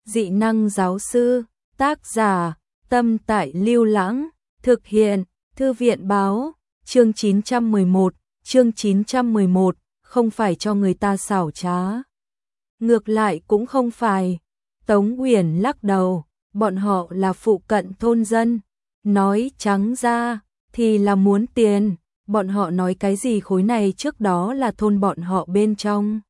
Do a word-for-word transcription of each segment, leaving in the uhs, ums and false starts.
Dị năng giáo sư, tác giả, Tâm Tại Lưu Lãng, thực hiện, Thư viện báo, chương chín trăm mười một, chương chín trăm mười một, không phải cho người ta xảo trá. Ngược lại cũng không phải. Tống Uyển lắc đầu, bọn họ là phụ cận thôn dân, nói trắng ra thì là muốn tiền, bọn họ nói cái gì khối này trước đó là thôn bọn họ bên trong.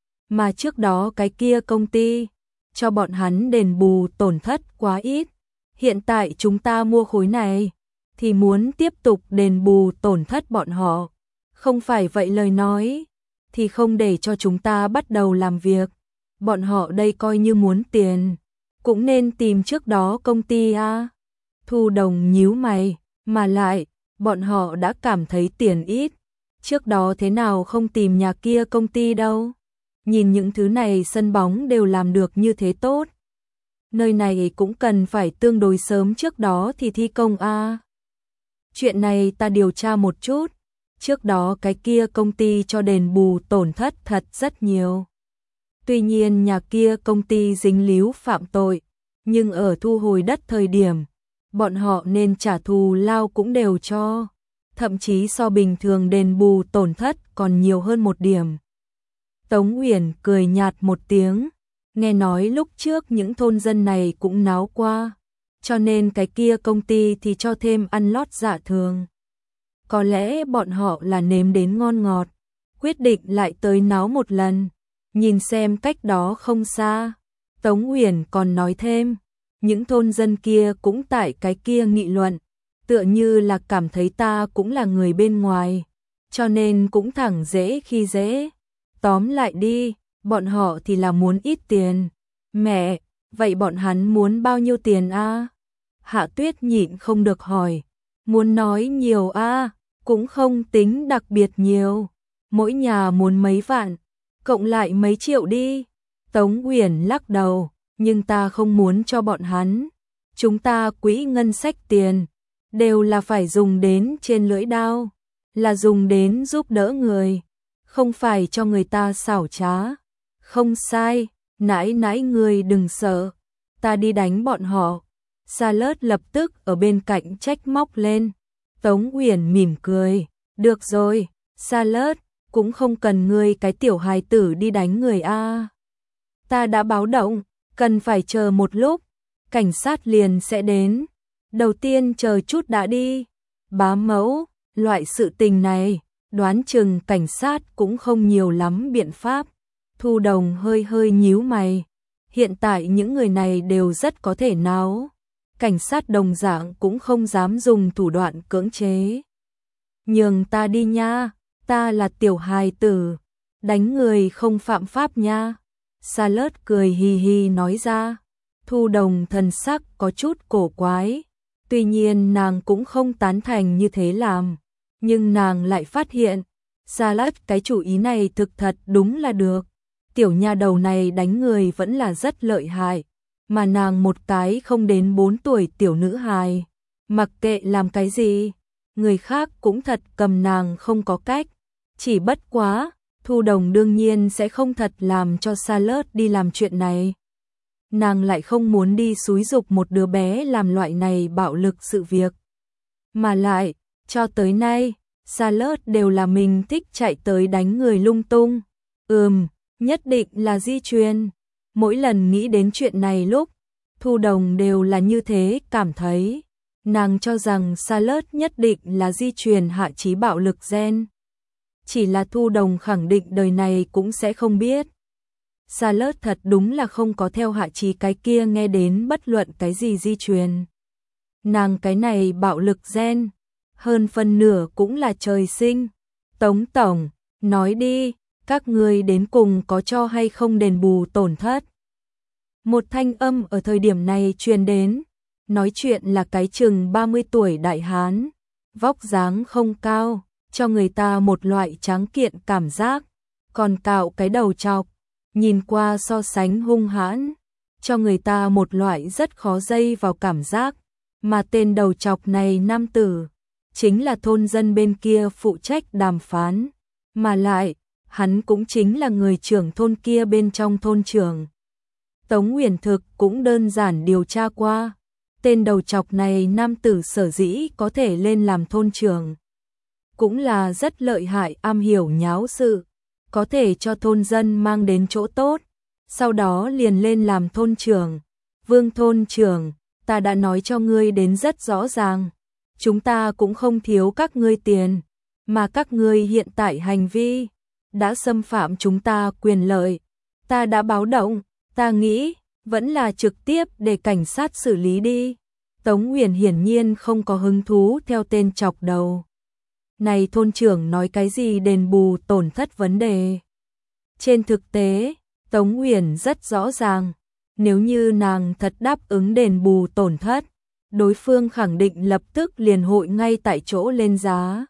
Mà trước đó cái kia công ty cho bọn hắn đền bù tổn thất quá ít, hiện tại chúng ta mua khối này thì muốn tiếp tục đền bù tổn thất bọn họ. Không phải vậy lời nói thì không để cho chúng ta bắt đầu làm việc. Bọn họ đây coi như muốn tiền, cũng nên tìm trước đó công ty a. Thu Đồng nhíu mày, mà lại, bọn họ đã cảm thấy tiền ít, trước đó thế nào không tìm nhà kia công ty đâu. Nhìn những thứ này sân bóng đều làm được như thế tốt. Nơi này cũng cần phải tương đối sớm trước đó thì thi công a. Chuyện này ta điều tra một chút, trước đó cái kia công ty cho đền bù tổn thất thật rất nhiều. Tuy nhiên nhà kia công ty dính líu phạm tội, nhưng ở thu hồi đất thời điểm, bọn họ nên trả thù lao cũng đều cho, thậm chí so bình thường đền bù tổn thất còn nhiều hơn một điểm. Tống Uyển cười nhạt một tiếng, nghe nói lúc trước những thôn dân này cũng náo qua, cho nên cái kia công ty thì cho thêm ăn lót dạ thường. Có lẽ bọn họ là nếm đến ngon ngọt, quyết định lại tới náo một lần. Nhìn xem cách đó không xa, Tống Uyển còn nói thêm, những thôn dân kia cũng tại cái kia nghị luận, tựa như là cảm thấy ta cũng là người bên ngoài, cho nên cũng thẳng dễ khi dễ. Tóm lại đi, bọn họ thì là muốn ít tiền. Mẹ, vậy bọn hắn muốn bao nhiêu tiền a? Hạ Tuyết nhịn không được hỏi. Muốn nói nhiều a, cũng không tính đặc biệt nhiều. Mỗi nhà muốn mấy vạn, cộng lại mấy triệu đi. Tống Uyển lắc đầu, nhưng ta không muốn cho bọn hắn. Chúng ta quỹ ngân sách tiền, đều là phải dùng đến trên lưỡi đao, là dùng đến giúp đỡ người, không phải cho người ta xảo trá. Không sai, nãi nãi người đừng sợ, ta đi đánh bọn họ. Sa Lớt lập tức ở bên cạnh trách móc lên. Tống Uyển mỉm cười, được rồi, Sa Lớt, cũng không cần ngươi cái tiểu hài tử đi đánh người a. Ta đã báo động, cần phải chờ một lúc, cảnh sát liền sẽ đến. Đầu tiên chờ chút đã đi. Bá mẫu, loại sự tình này, đoán chừng cảnh sát cũng không nhiều lắm biện pháp. Thu Đồng hơi hơi nhíu mày. Hiện tại những người này đều rất có thể náo. Cảnh sát đồng dạng cũng không dám dùng thủ đoạn cưỡng chế. Nhường ta đi nha, ta là tiểu hài tử, đánh người không phạm pháp nha. Sa Lớt cười hì hì nói ra. Thu Đồng thần sắc có chút cổ quái, tuy nhiên nàng cũng không tán thành như thế làm, nhưng nàng lại phát hiện, Sa Lớt cái chủ ý này thực thật đúng là được. Tiểu nha đầu này đánh người vẫn là rất lợi hại, mà nàng một cái không đến bốn tuổi tiểu nữ hài, mặc kệ làm cái gì, người khác cũng thật cầm nàng không có cách. Chỉ bất quá, Thu Đồng đương nhiên sẽ không thật làm cho Sa Lớt đi làm chuyện này. Nàng lại không muốn đi xúi giục một đứa bé làm loại này bạo lực sự việc. Mà lại, cho tới nay, Sa Lớt đều là mình thích chạy tới đánh người lung tung. Ừm, nhất định là di truyền. Mỗi lần nghĩ đến chuyện này lúc, Thu Đồng đều là như thế cảm thấy. Nàng cho rằng Sa Lớt nhất định là di truyền hạ chí bạo lực gen. Chỉ là Thu Đồng khẳng định đời này cũng sẽ không biết. Sa Lớt thật đúng là không có theo hạ chí cái kia nghe đến bất luận cái gì di truyền. Nàng cái này bạo lực gen, hơn phân nửa cũng là trời sinh. Tống tổng, nói đi, các ngươi đến cùng có cho hay không đền bù tổn thất? Một thanh âm ở thời điểm này truyền đến, nói chuyện là cái chừng ba mươi tuổi đại hán, vóc dáng không cao, cho người ta một loại tráng kiện cảm giác, còn cạo cái đầu trọc, nhìn qua so sánh hung hãn, cho người ta một loại rất khó dây vào cảm giác, mà tên đầu trọc này nam tử, chính là thôn dân bên kia phụ trách đàm phán, mà lại, hắn cũng chính là người trưởng thôn kia bên trong thôn trưởng. Tống Uyển thực cũng đơn giản điều tra qua. Tên đầu chọc này nam tử sở dĩ có thể lên làm thôn trưởng. Cũng là rất lợi hại, am hiểu nháo sự, có thể cho thôn dân mang đến chỗ tốt. Sau đó liền lên làm thôn trưởng. Vương thôn trưởng, ta đã nói cho ngươi đến rất rõ ràng. Chúng ta cũng không thiếu các ngươi tiền, mà các ngươi hiện tại hành vi đã xâm phạm chúng ta quyền lợi. Ta đã báo động, ta nghĩ vẫn là trực tiếp để cảnh sát xử lý đi. Tống Uyển hiển nhiên không có hứng thú theo tên chọc đầu. Này thôn trưởng nói cái gì đền bù tổn thất vấn đề. Trên thực tế, Tống Uyển rất rõ ràng, nếu như nàng thật đáp ứng đền bù tổn thất, đối phương khẳng định lập tức liền hội ngay tại chỗ lên giá.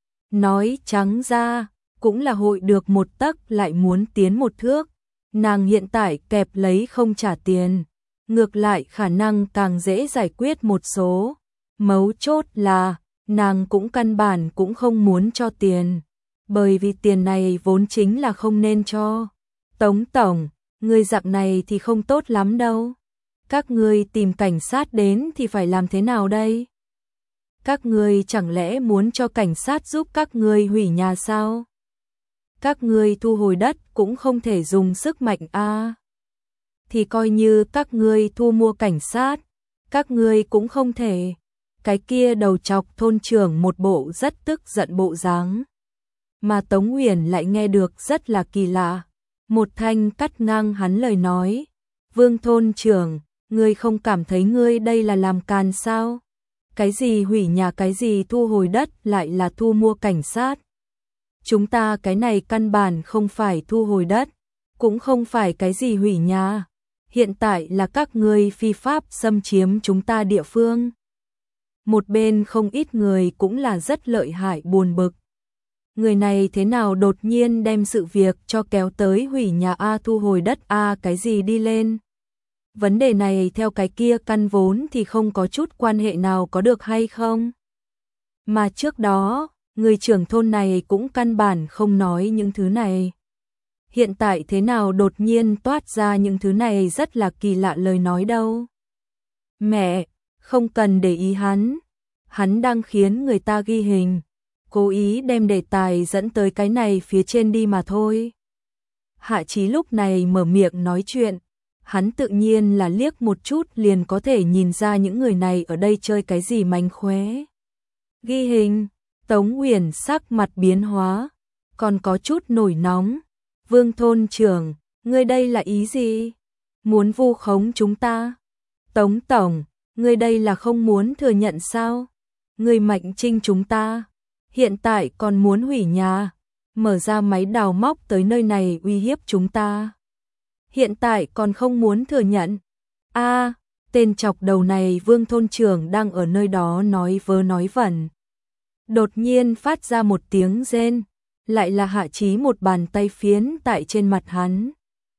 Nói trắng ra, cũng là hội được một tấc lại muốn tiến một thước. Nàng hiện tại kẹp lấy không trả tiền, ngược lại khả năng càng dễ giải quyết một số. Mấu chốt là, nàng cũng căn bản cũng không muốn cho tiền, bởi vì tiền này vốn chính là không nên cho. Tống tổng, người dạng này thì không tốt lắm đâu. Các ngươi tìm cảnh sát đến thì phải làm thế nào đây? Các ngươi chẳng lẽ muốn cho cảnh sát giúp các ngươi hủy nhà sao? Các ngươi thu hồi đất cũng không thể dùng sức mạnh a. À. Thì coi như các ngươi thu mua cảnh sát, các ngươi cũng không thể. Cái kia đầu chọc thôn trưởng một bộ rất tức giận bộ dáng. Mà Tống Uyển lại nghe được rất là kỳ lạ. Một thanh cắt ngang hắn lời nói. Vương thôn trưởng, ngươi không cảm thấy ngươi đây là làm càn sao? Cái gì hủy nhà, cái gì thu hồi đất lại là thu mua cảnh sát? Chúng ta cái này căn bản không phải thu hồi đất, cũng không phải cái gì hủy nhà. Hiện tại là các ngươi phi pháp xâm chiếm chúng ta địa phương. Một bên không ít người cũng là rất lợi hại buồn bực. Người này thế nào đột nhiên đem sự việc cho kéo tới hủy nhà A, thu hồi đất A cái gì đi lên. Vấn đề này theo cái kia căn vốn thì không có chút quan hệ nào có được hay không. Mà trước đó, người trưởng thôn này cũng căn bản không nói những thứ này. Hiện tại thế nào đột nhiên toát ra những thứ này rất là kỳ lạ lời nói đâu. Mẹ, không cần để ý hắn. Hắn đang khiến người ta ghi hình. Cố ý đem đề tài dẫn tới cái này phía trên đi mà thôi. Hạ Chí lúc này mở miệng nói chuyện. Hắn tự nhiên là liếc một chút liền có thể nhìn ra những người này ở đây chơi cái gì mánh khóe. Ghi hình, Tống Uyển sắc mặt biến hóa, còn có chút nổi nóng. Vương thôn trưởng, ngươi đây là ý gì? Muốn vu khống chúng ta? Tống tổng, ngươi đây là không muốn thừa nhận sao? Ngươi Mạnh Trinh chúng ta, hiện tại còn muốn hủy nhà, mở ra máy đào móc tới nơi này uy hiếp chúng ta. Hiện tại còn không muốn thừa nhận. A, à, tên chọc đầu này Vương thôn trưởng đang ở nơi đó nói vớ nói vẩn. Đột nhiên phát ra một tiếng rên, lại là Hạ Chí một bàn tay phiến tại trên mặt hắn.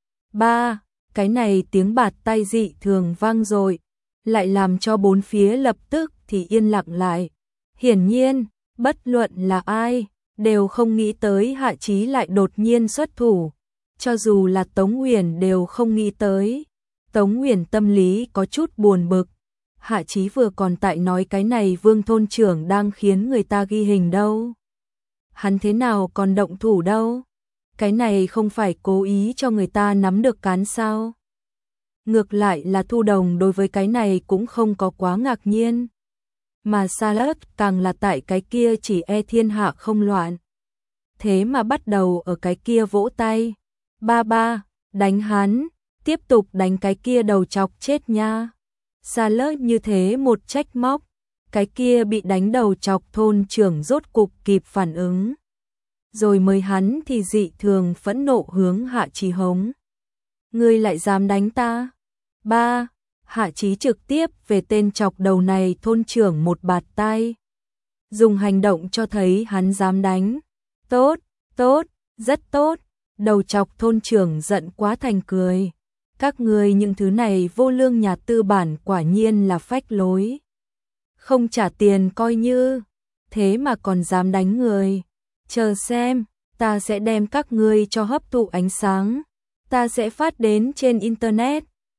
Ba, cái này tiếng bạt tay dị thường vang dội, lại làm cho bốn phía lập tức thì yên lặng lại. Hiển nhiên, bất luận là ai, đều không nghĩ tới Hạ Chí lại đột nhiên xuất thủ. Cho dù là Tống Uyển đều không nghĩ tới. Tống Uyển tâm lý có chút buồn bực. Hạ Chí vừa còn tại nói cái này Vương thôn trưởng đang khiến người ta ghi hình đâu. Hắn thế nào còn động thủ đâu. Cái này không phải cố ý cho người ta nắm được cán sao. Ngược lại là Thu Đồng đối với cái này cũng không có quá ngạc nhiên. Mà Salad càng là tại cái kia chỉ e thiên hạ không loạn. Thế mà bắt đầu ở cái kia vỗ tay. Ba ba, đánh hắn, tiếp tục đánh cái kia đầu chọc chết nha. Salad như thế một trách móc, cái kia bị đánh đầu chọc thôn trưởng rốt cục kịp phản ứng. Rồi mới hắn thì dị thường phẫn nộ hướng Hạ Chí hống. Ngươi lại dám đánh ta? Ba, Hạ Chí trực tiếp về tên chọc đầu này thôn trưởng một bạt tay. Dùng hành động cho thấy hắn dám đánh. Tốt, tốt, rất tốt. Đầu chọc thôn trưởng giận quá thành cười. Các ngươi những thứ này vô lương nhà tư bản quả nhiên là phách lối. Không trả tiền coi như, thế mà còn dám đánh người. Chờ xem, ta sẽ đem các ngươi cho hấp thụ ánh sáng. Ta sẽ phát đến trên internet.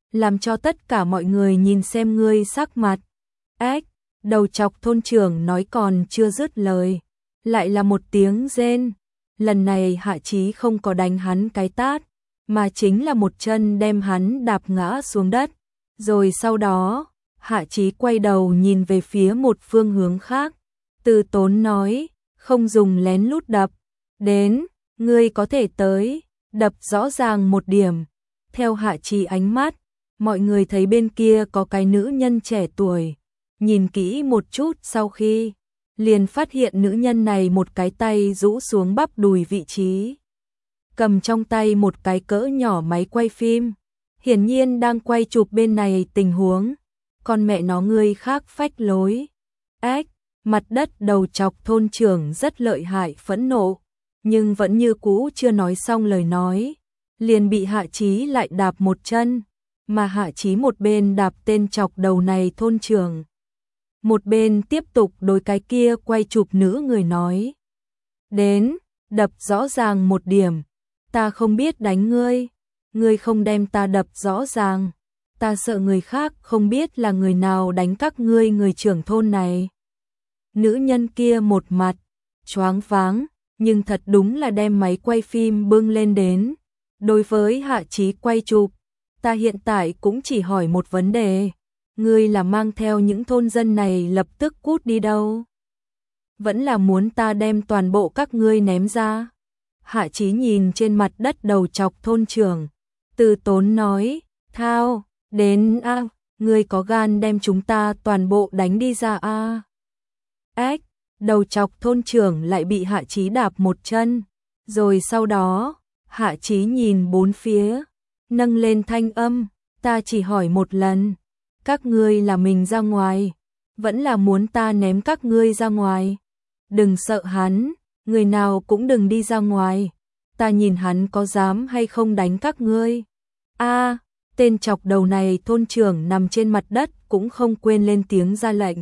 làm cho tất cả mọi người nhìn xem ngươi sắc mặt. Ếch, đầu chọc thôn trưởng nói còn chưa dứt lời, lại là một tiếng rên. Lần này Hạ Chí không có đánh hắn cái tát, mà chính là một chân đem hắn đạp ngã xuống đất. Rồi sau đó, Hạ Chí quay đầu nhìn về phía một phương hướng khác, từ tốn nói, không dùng lén lút đập, đến, ngươi có thể tới, đập rõ ràng một điểm. Theo Hạ Chí ánh mắt, mọi người thấy bên kia có cái nữ nhân trẻ tuổi, nhìn kỹ một chút sau khi, liền phát hiện nữ nhân này một cái tay rũ xuống bắp đùi vị trí, cầm trong tay một cái cỡ nhỏ máy quay phim, hiển nhiên đang quay chụp bên này tình huống. Con mẹ nó ngươi khác phách lối. Ếch, mặt đất đầu chọc thôn trưởng rất lợi hại phẫn nộ, nhưng vẫn như cũ chưa nói xong lời nói, liền bị Hạ Chí lại đạp một chân, mà Hạ Chí một bên đạp tên chọc đầu này thôn trưởng, một bên tiếp tục đối cái kia quay chụp nữ người nói, đến, đập rõ ràng một điểm, ta không biết đánh ngươi, ngươi không đem ta đập rõ ràng, ta sợ người khác không biết là người nào đánh các ngươi người trưởng thôn này. Nữ nhân kia một mặt choáng váng, nhưng thật đúng là đem máy quay phim bưng lên đến. Đối với Hạ Chí quay chụp, ta hiện tại cũng chỉ hỏi một vấn đề, ngươi là mang theo những thôn dân này lập tức cút đi đâu? Vẫn là muốn ta đem toàn bộ các ngươi ném ra? Hạ Chí nhìn trên mặt đất đầu chọc thôn trưởng, từ tốn nói, thao, đến a, à, ngươi có gan đem chúng ta toàn bộ đánh đi ra a. À. Ếch, đầu chọc thôn trưởng lại bị Hạ Chí đạp một chân, rồi sau đó, Hạ Chí nhìn bốn phía, nâng lên thanh âm, ta chỉ hỏi một lần, các ngươi là mình ra ngoài, vẫn là muốn ta ném các ngươi ra ngoài? Đừng sợ hắn, người nào cũng đừng đi ra ngoài, ta nhìn hắn có dám hay không đánh các ngươi. A, à, tên chọc đầu này thôn trưởng nằm trên mặt đất cũng không quên lên tiếng ra lệnh.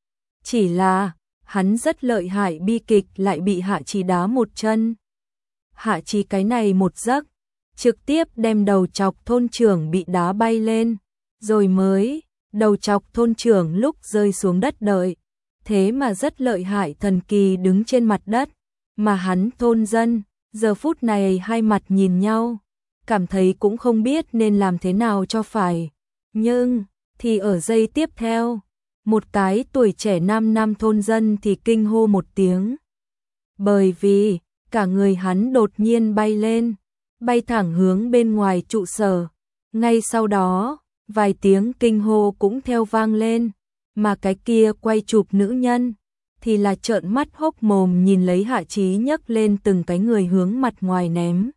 Chỉ là, hắn rất lợi hại bi kịch lại bị Hạ Chí đá một chân. Hạ Chí cái này một giấc, trực tiếp đem đầu chọc thôn trưởng bị đá bay lên, rồi mới, đầu chọc thôn trưởng lúc rơi xuống đất đợi, thế mà rất lợi hại thần kỳ đứng trên mặt đất, mà hắn thôn dân, giờ phút này hai mặt nhìn nhau, cảm thấy cũng không biết nên làm thế nào cho phải. Nhưng, thì ở giây tiếp theo, một cái tuổi trẻ nam nam thôn dân thì kinh hô một tiếng. Bởi vì, cả người hắn đột nhiên bay lên, bay thẳng hướng bên ngoài trụ sở. Ngay sau đó, vài tiếng kinh hô cũng theo vang lên, mà cái kia quay chụp nữ nhân, thì là trợn mắt hốc mồm nhìn lấy Hạ Chí nhấc lên từng cái người hướng mặt ngoài ném.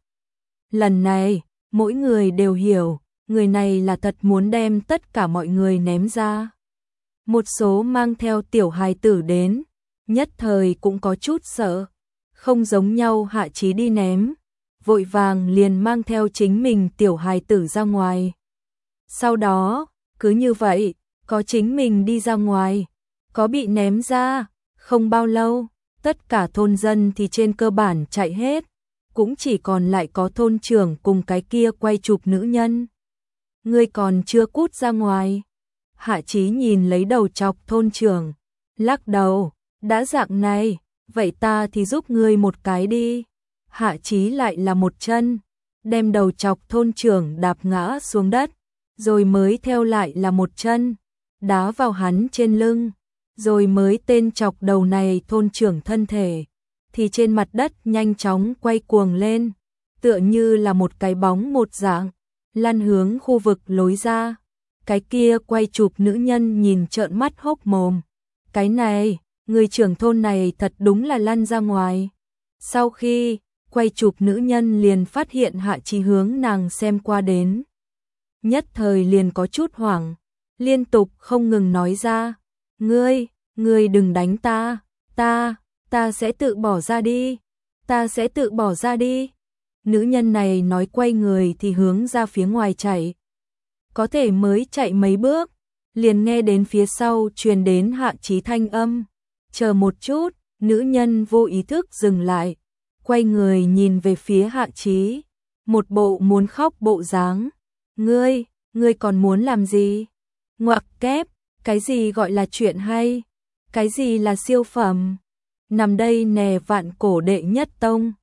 Lần này, mỗi người đều hiểu, người này là thật muốn đem tất cả mọi người ném ra. Một số mang theo tiểu hài tử đến, nhất thời cũng có chút sợ, không giống nhau Hạ Chí đi ném, vội vàng liền mang theo chính mình tiểu hài tử ra ngoài. Sau đó, cứ như vậy, có chính mình đi ra ngoài, có bị ném ra, không bao lâu, tất cả thôn dân thì trên cơ bản chạy hết, cũng chỉ còn lại có thôn trưởng cùng cái kia quay chụp nữ nhân. Ngươi còn chưa cút ra ngoài. Hạ Chí nhìn lấy đầu chọc thôn trưởng, lắc đầu, đã dạng này, vậy ta thì giúp ngươi một cái đi. Hạ Chí lại là một chân, đem đầu chọc thôn trưởng đạp ngã xuống đất, rồi mới theo lại là một chân, đá vào hắn trên lưng, rồi mới tên chọc đầu này thôn trưởng thân thể, thì trên mặt đất nhanh chóng quay cuồng lên, tựa như là một cái bóng một dạng, lăn hướng khu vực lối ra. Cái kia quay chụp nữ nhân nhìn trợn mắt hốc mồm. Cái này, người trưởng thôn này thật đúng là lăn ra ngoài. Sau khi quay chụp nữ nhân liền phát hiện Hạ Chí hướng nàng xem qua đến. Nhất thời liền có chút hoảng, liên tục không ngừng nói ra. Ngươi, ngươi đừng đánh ta, ta, ta sẽ tự bỏ ra đi, ta sẽ tự bỏ ra đi. Nữ nhân này nói quay người thì hướng ra phía ngoài chạy. Có thể mới chạy mấy bước, liền nghe đến phía sau truyền đến Hạ Chí thanh âm. Chờ một chút, nữ nhân vô ý thức dừng lại, quay người nhìn về phía Hạ Chí, một bộ muốn khóc bộ dáng. Ngươi, Ngươi còn muốn làm gì? Ngoặc kép, cái gì gọi là chuyện hay? Cái gì là siêu phẩm? Nằm đây nè vạn cổ đệ nhất tông.